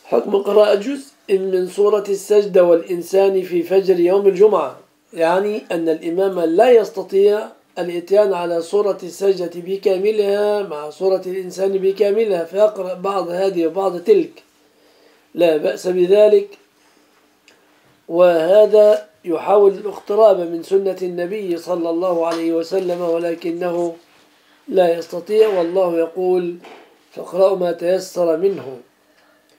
حكم قراءة جزء من سورة السجدة والإنسان في فجر يوم الجمعة، يعني أن الإمام لا يستطيع الإتيان على سورة السجدة بكاملها مع سورة الإنسان بكاملها، فيقرأ بعض هذه وبعض تلك، لا بأس بذلك. وهذا يحاول الاقتراب من سنة النبي صلى الله عليه وسلم، ولكنه لا يستطيع، والله يقول: فاقرأوا ما تيسر منه.